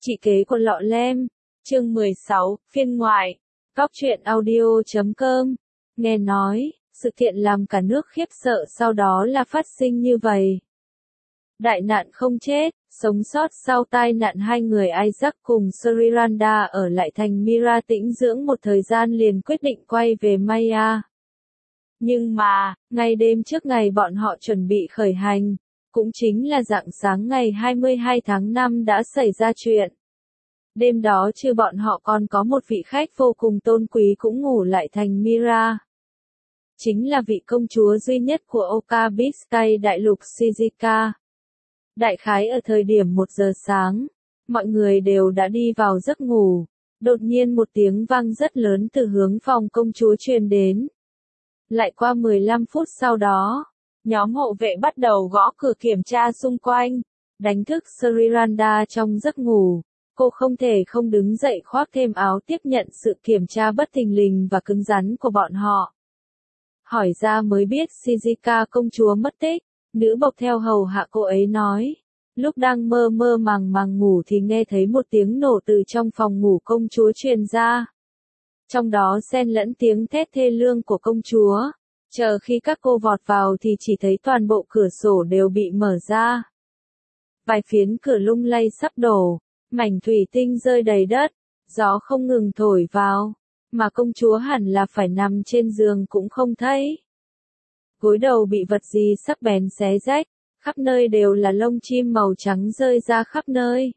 Chị kế của Lọ Lem, chương 16, phiên ngoại, Góc truyện audio.com. Nghe nói, sự kiện làm cả nước khiếp sợ sau đó là phát sinh như vậy. Đại nạn không chết, sống sót sau tai nạn hai người Isaac cùng Sriranda ở lại thành Mira tĩnh dưỡng một thời gian liền quyết định quay về Maya. Nhưng mà, ngay đêm trước ngày bọn họ chuẩn bị khởi hành, cũng chính là rạng sáng ngày 22 tháng 5 đã xảy ra chuyện. Đêm đó trừ bọn họ còn có một vị khách vô cùng tôn quý cũng ngủ lại thành Mira. Chính là vị công chúa duy nhất của Oka Biscay đại lục Shizika. Đại khái ở thời điểm 1 giờ sáng, mọi người đều đã đi vào giấc ngủ. Đột nhiên một tiếng vang rất lớn từ hướng phòng công chúa truyền đến. Lại qua 15 phút sau đó, nhóm hộ vệ bắt đầu gõ cửa kiểm tra xung quanh, đánh thức Sriranda trong giấc ngủ. Cô không thể không đứng dậy khoác thêm áo tiếp nhận sự kiểm tra bất thình lình và cứng rắn của bọn họ. Hỏi ra mới biết Shizika công chúa mất tích, nữ bộc theo hầu hạ cô ấy nói. Lúc đang mơ mơ màng ngủ thì nghe thấy một tiếng nổ từ trong phòng ngủ công chúa truyền ra. Trong đó xen lẫn tiếng thét thê lương của công chúa. Chờ khi các cô vọt vào thì chỉ thấy toàn bộ cửa sổ đều bị mở ra. Vài phiến cửa lung lay sắp đổ. Mảnh thủy tinh rơi đầy đất, gió không ngừng thổi vào, mà công chúa hẳn là phải nằm trên giường cũng không thấy. Gối đầu bị vật gì sắc bén xé rách, khắp nơi đều là lông chim màu trắng rơi ra khắp nơi.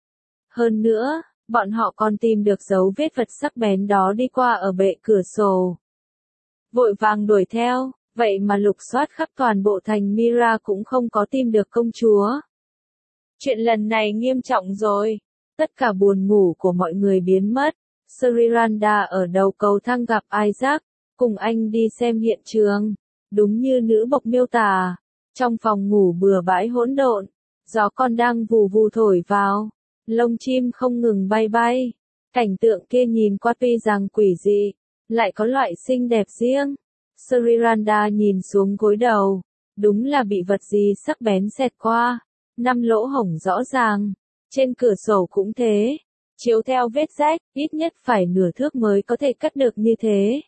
Hơn nữa, bọn họ còn tìm được dấu vết vật sắc bén đó đi qua ở bệ cửa sổ. Vội vàng đuổi theo, vậy mà lục soát khắp toàn bộ thành Mira cũng không có tìm được công chúa. Chuyện lần này nghiêm trọng rồi. Tất cả buồn ngủ của mọi người biến mất. Sriranda ở đầu cầu thang gặp Isaac, cùng anh đi xem hiện trường. Đúng như nữ bộc miêu tả. Trong phòng ngủ bừa bãi hỗn độn, gió còn đang vù vù thổi vào. Lông chim không ngừng bay bay. Cảnh tượng kia nhìn qua tuy rằng quỷ dị, lại có loại xinh đẹp riêng. Sriranda nhìn xuống gối đầu. Đúng là bị vật gì sắc bén xẹt qua. 5 lỗ hổng rõ ràng, trên cửa sổ cũng thế, chiếu theo vết rách, ít nhất phải nửa thước mới có thể cắt được như thế.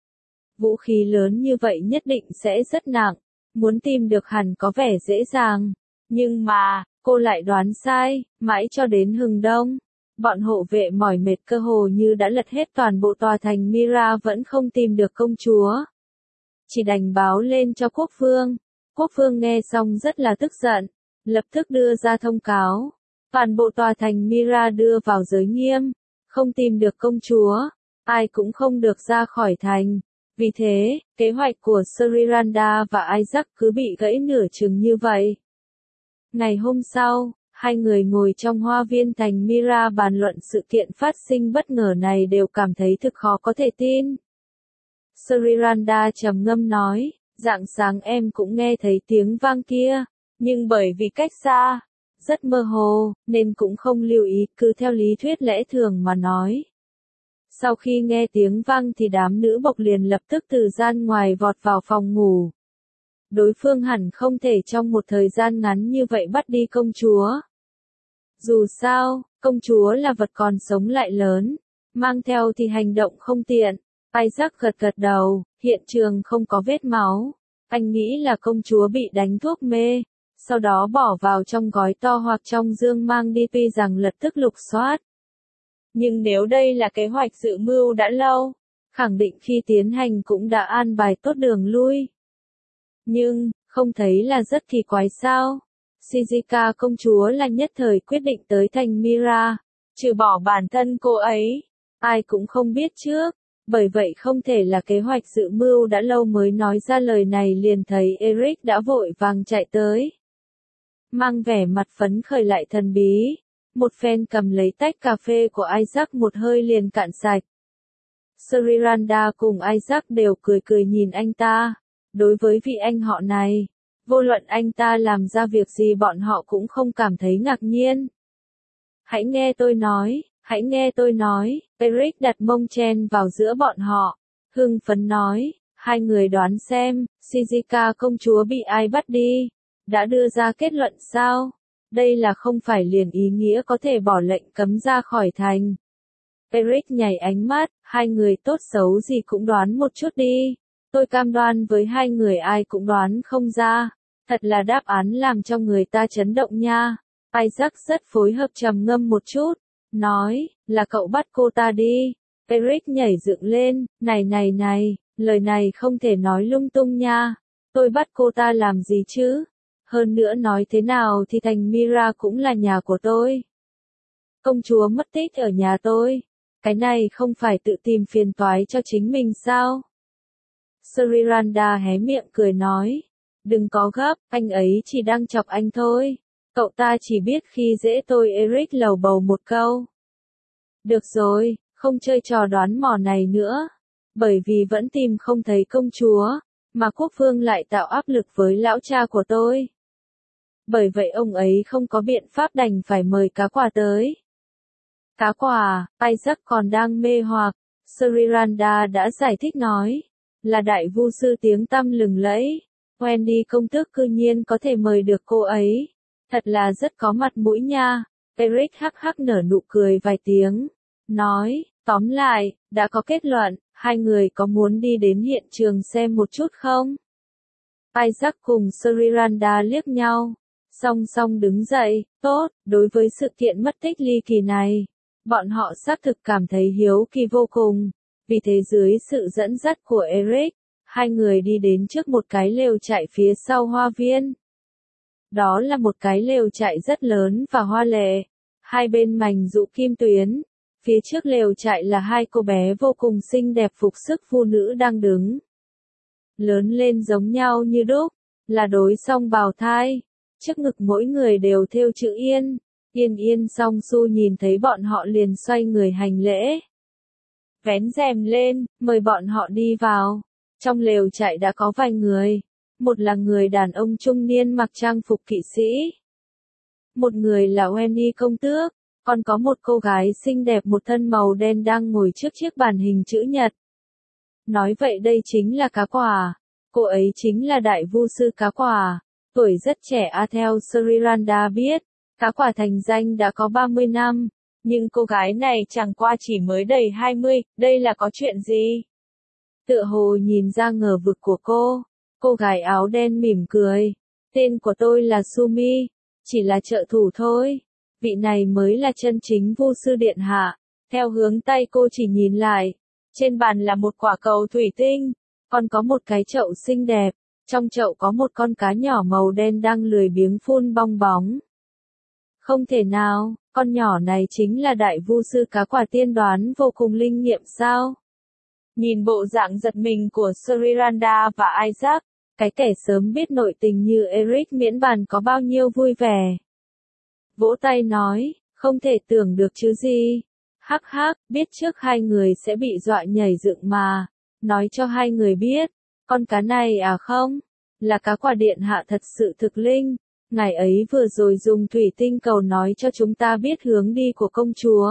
Vũ khí lớn như vậy nhất định sẽ rất nặng, muốn tìm được hẳn có vẻ dễ dàng, nhưng mà, cô lại đoán sai, mãi cho đến hừng đông. Bọn hộ vệ mỏi mệt cơ hồ như đã lật hết toàn bộ tòa thành Mira vẫn không tìm được công chúa. Chỉ đành báo lên cho quốc vương. Quốc vương nghe xong rất là tức giận. Lập tức đưa ra thông cáo, toàn bộ tòa thành Mira đưa vào giới nghiêm, không tìm được công chúa, ai cũng không được ra khỏi thành. Vì thế, kế hoạch của Sriranda và Isaac cứ bị gãy nửa chừng như vậy. Ngày hôm sau, hai người ngồi trong hoa viên thành Mira bàn luận sự kiện phát sinh bất ngờ này đều cảm thấy thực khó có thể tin. Sriranda trầm ngâm nói, rạng sáng em cũng nghe thấy tiếng vang kia. Nhưng bởi vì cách xa, rất mơ hồ, nên cũng không lưu ý, cứ theo lý thuyết lẽ thường mà nói. Sau khi nghe tiếng vang thì đám nữ bộc liền lập tức từ gian ngoài vọt vào phòng ngủ. Đối phương hẳn không thể trong một thời gian ngắn như vậy bắt đi công chúa. Dù sao, công chúa là vật còn sống lại lớn, mang theo thì hành động không tiện. Isaac gật đầu, hiện trường không có vết máu. Anh nghĩ là công chúa bị đánh thuốc mê. Sau đó bỏ vào trong gói to hoặc trong dương mang đi, tuy rằng lập tức lục soát. Nhưng nếu đây là kế hoạch dự mưu đã lâu, khẳng định khi tiến hành cũng đã an bài tốt đường lui. Nhưng, không thấy là rất kỳ quái sao? Shizika công chúa là nhất thời quyết định tới thành Mira, trừ bỏ bản thân cô ấy, ai cũng không biết trước. Bởi vậy không thể là kế hoạch dự mưu đã lâu mới nói ra lời này, liền thấy Eric đã vội vàng chạy tới. Mang vẻ mặt phấn khởi lại thần bí, một phen cầm lấy tách cà phê của Isaac một hơi liền cạn sạch. Sriranda cùng Isaac đều cười nhìn anh ta. Đối với vị anh họ này, vô luận anh ta làm ra việc gì bọn họ cũng không cảm thấy ngạc nhiên. Hãy nghe tôi nói, Eric đặt mông chen vào giữa bọn họ, hưng phấn nói, hai người đoán xem, Shizika công chúa bị ai bắt đi, đã đưa ra kết luận sao? Đây là không phải liền ý nghĩa có thể bỏ lệnh cấm ra khỏi thành. Eric nhảy ánh mắt, hai người tốt xấu gì cũng đoán một chút đi. Tôi cam đoan với hai người ai cũng đoán không ra. Thật là đáp án làm cho người ta chấn động nha. Isaac rất phối hợp trầm ngâm một chút. Nói, là cậu bắt cô ta đi. Eric nhảy dựng lên, này, lời này không thể nói lung tung nha. Tôi bắt cô ta làm gì chứ? Hơn nữa nói thế nào thì thành Mira cũng là nhà của tôi. Công chúa mất tích ở nhà tôi. Cái này không phải tự tìm phiền toái cho chính mình sao? Sriranda hé miệng cười nói. Đừng có gấp, anh ấy chỉ đang chọc anh thôi. Cậu ta chỉ biết khi dễ tôi. Eric lầu bầu một câu. Được rồi, không chơi trò đoán mò này nữa. Bởi vì vẫn tìm không thấy công chúa, mà quốc vương lại tạo áp lực với lão cha của tôi. Bởi vậy ông ấy không có biện pháp đành phải mời cá quả tới. Cá quả, Isaac còn đang mê hoặc. Sriranda đã giải thích nói. Là đại vu sư tiếng tăm lừng lẫy. Wendy công tước cư nhiên có thể mời được cô ấy. Thật là rất có mặt mũi nha. Eric hắc hắc nở nụ cười vài tiếng. Nói, tóm lại, đã có kết luận, hai người có muốn đi đến hiện trường xem một chút không? Isaac cùng Sriranda liếc nhau. Song song đứng dậy, tốt, đối với sự kiện mất tích ly kỳ này. Bọn họ xác thực cảm thấy hiếu kỳ vô cùng. Vì thế dưới sự dẫn dắt của Eric, hai người đi đến trước một cái lều trại phía sau hoa viên. Đó là một cái lều trại rất lớn và hoa lệ. Hai bên mảnh dụ kim tuyến. Phía trước lều trại là hai cô bé vô cùng xinh đẹp phục sức phụ nữ đang đứng. Lớn lên giống nhau như đúc, là đối song bào thai. Trước ngực mỗi người đều thêu chữ Yên. Yên Song Su nhìn thấy bọn họ liền xoay người hành lễ. Vén rèm lên, mời bọn họ đi vào. Trong lều trại đã có vài người. Một là người đàn ông trung niên mặc trang phục kỵ sĩ. Một người là Wendy công tước. Còn có một cô gái xinh đẹp một thân màu đen đang ngồi trước chiếc bàn hình chữ nhật. Nói vậy đây chính là cá quả. Cô ấy chính là đại vu sư cá quả. Tuổi rất trẻ theo Sriranda biết. Cá quả thành danh đã có 30 năm. Nhưng cô gái này chẳng qua chỉ mới đầy 20, đây là có chuyện gì? Tựa hồ nhìn ra ngờ vực của cô gái áo đen mỉm cười. Tên của tôi là Sumi, chỉ là trợ thủ thôi. Vị này mới là chân chính vu sư điện hạ. Theo hướng tay cô chỉ nhìn lại. Trên bàn là một quả cầu thủy tinh, còn có một cái chậu xinh đẹp. Trong chậu có một con cá nhỏ màu đen đang lười biếng phun bong bóng. Không thể nào, con nhỏ này chính là đại vu sư cá quả tiên đoán vô cùng linh nghiệm sao? Nhìn bộ dạng giật mình của Sriranda và Isaac, cái kẻ sớm biết nội tình như Eric miễn bàn có bao nhiêu vui vẻ. Vỗ tay nói, không thể tưởng được chứ gì. Hắc hắc, biết trước hai người sẽ bị dọa nhảy dựng mà. Nói cho hai người biết, con cá này không, là cá quả điện hạ thật sự thực linh. Ngài ấy vừa rồi dùng thủy tinh cầu nói cho chúng ta biết hướng đi của công chúa.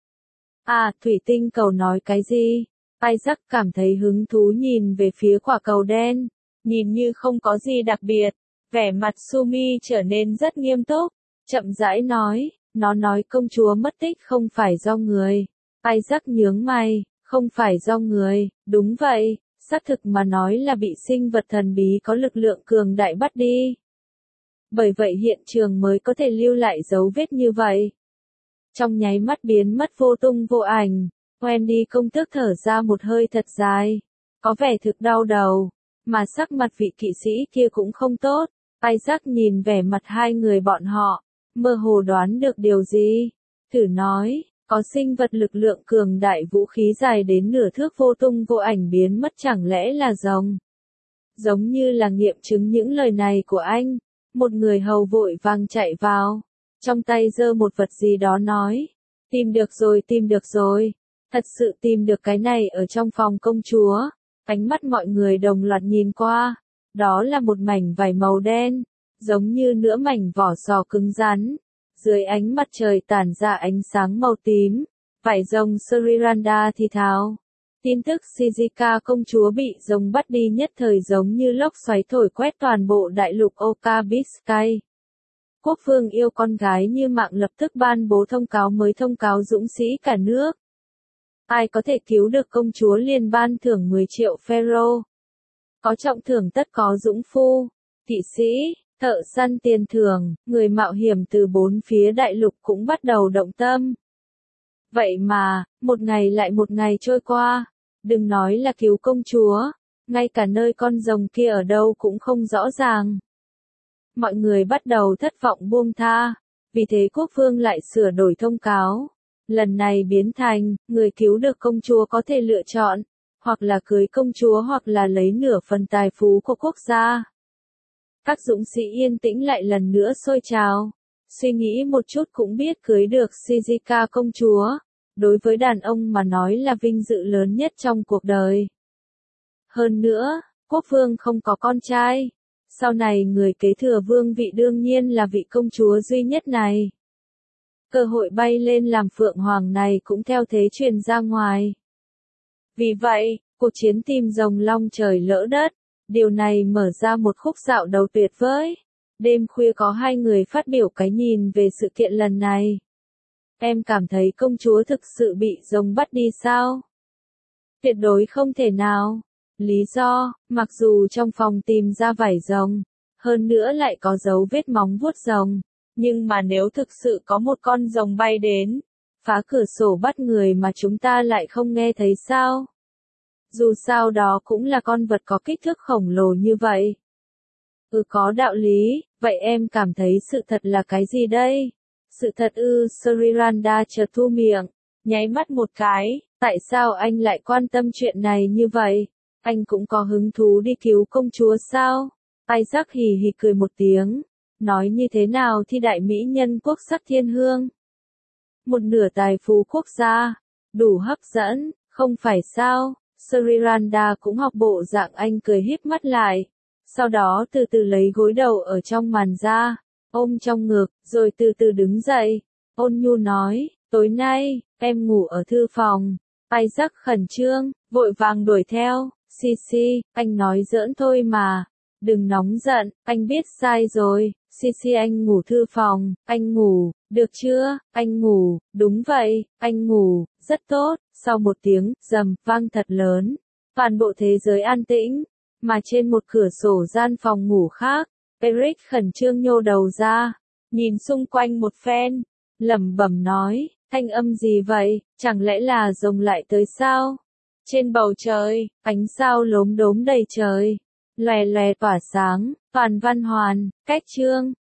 Thủy tinh cầu nói cái gì? Isaac cảm thấy hứng thú nhìn về phía quả cầu đen. Nhìn như không có gì đặc biệt. Vẻ mặt Sumi trở nên rất nghiêm túc. Chậm rãi nói, nó nói công chúa mất tích không phải do người. Isaac nhướng mày, không phải do người, đúng vậy, xác thực mà nói là bị sinh vật thần bí có lực lượng cường đại bắt đi. Bởi vậy hiện trường mới có thể lưu lại dấu vết như vậy. Trong nháy mắt biến mất vô tung vô ảnh, Wendy công tước thở ra một hơi thật dài. Có vẻ thực đau đầu, mà sắc mặt vị kỵ sĩ kia cũng không tốt. Isaac nhìn vẻ mặt hai người bọn họ, mơ hồ đoán được điều gì. Thử nói, có sinh vật lực lượng cường đại vũ khí dài đến nửa thước vô tung vô ảnh biến mất chẳng lẽ là rồng? Giống như là nghiệm chứng những lời này của anh. Một người hầu vội vàng chạy vào, trong tay giơ một vật gì đó nói, tìm được rồi, thật sự tìm được cái này ở trong phòng công chúa. Ánh mắt mọi người đồng loạt nhìn qua, đó là một mảnh vải màu đen, giống như nửa mảnh vỏ sò cứng rắn, dưới ánh mặt trời tản ra ánh sáng màu tím. Vải rồng Sriranda thì thào. Tin tức Shizika công chúa bị rồng bắt đi nhất thời giống như lốc xoáy thổi quét toàn bộ đại lục Okabiskai. Quốc vương yêu con gái như mạng lập tức ban bố thông cáo mới thông cáo dũng sĩ cả nước. Ai có thể cứu được công chúa liền ban thưởng 10 triệu pharaoh. Có trọng thưởng tất có dũng phu, kỵ sĩ, thợ săn tiền thưởng, người mạo hiểm từ bốn phía đại lục cũng bắt đầu động tâm. Vậy mà, một ngày lại một ngày trôi qua, đừng nói là cứu công chúa, ngay cả nơi con rồng kia ở đâu cũng không rõ ràng. Mọi người bắt đầu thất vọng buông tha, vì thế quốc vương lại sửa đổi thông cáo. Lần này biến thành, người cứu được công chúa có thể lựa chọn, hoặc là cưới công chúa hoặc là lấy nửa phần tài phú của quốc gia. Các dũng sĩ yên tĩnh lại lần nữa sôi trào, suy nghĩ một chút cũng biết cưới được Shizika công chúa, đối với đàn ông mà nói là vinh dự lớn nhất trong cuộc đời. Hơn nữa, quốc vương không có con trai, sau này người kế thừa vương vị đương nhiên là vị công chúa duy nhất này. Cơ hội bay lên làm phượng hoàng này cũng theo thế truyền ra ngoài. Vì vậy, cuộc chiến tìm rồng long trời lỡ đất, điều này mở ra một khúc dạo đầu tuyệt vời. Đêm khuya có hai người phát biểu cái nhìn về sự kiện lần này. Em cảm thấy công chúa thực sự bị rồng bắt đi sao? Tuyệt đối không thể nào. Lý do, mặc dù trong phòng tìm ra vảy rồng, hơn nữa lại có dấu vết móng vuốt rồng, nhưng mà nếu thực sự có một con rồng bay đến, phá cửa sổ bắt người mà chúng ta lại không nghe thấy sao? Dù sao đó cũng là con vật có kích thước khổng lồ như vậy. Có đạo lý, vậy em cảm thấy sự thật là cái gì đây? Sự thật Sriranda chợt thu miệng, nháy mắt một cái, tại sao anh lại quan tâm chuyện này như vậy? Anh cũng có hứng thú đi cứu công chúa sao? Isaac hì hì cười một tiếng, nói như thế nào thì đại mỹ nhân quốc sắc thiên hương. Một nửa tài phú quốc gia, đủ hấp dẫn, không phải sao? Sriranda cũng học bộ dạng anh cười híp mắt lại, sau đó từ từ lấy gối đầu ở trong màn ra, ôm trong ngực, rồi từ từ đứng dậy. Ôn nhu nói, tối nay, em ngủ ở thư phòng. Isaac khẩn trương, vội vàng đuổi theo, Sisi, anh nói giỡn thôi mà. Đừng nóng giận, anh biết sai rồi. Sisi anh ngủ thư phòng, anh ngủ, được chưa, anh ngủ, đúng vậy, anh ngủ, rất tốt. Sau một tiếng, rầm, vang thật lớn, toàn bộ thế giới an tĩnh, mà trên một cửa sổ gian phòng ngủ khác, Eric khẩn trương nhô đầu ra, nhìn xung quanh một phen, lẩm bẩm nói, thanh âm gì vậy, chẳng lẽ là rồng lại tới sao? Trên bầu trời, ánh sao lốm đốm đầy trời, lòe lòe tỏa sáng, toàn văn hoàn, cách chương.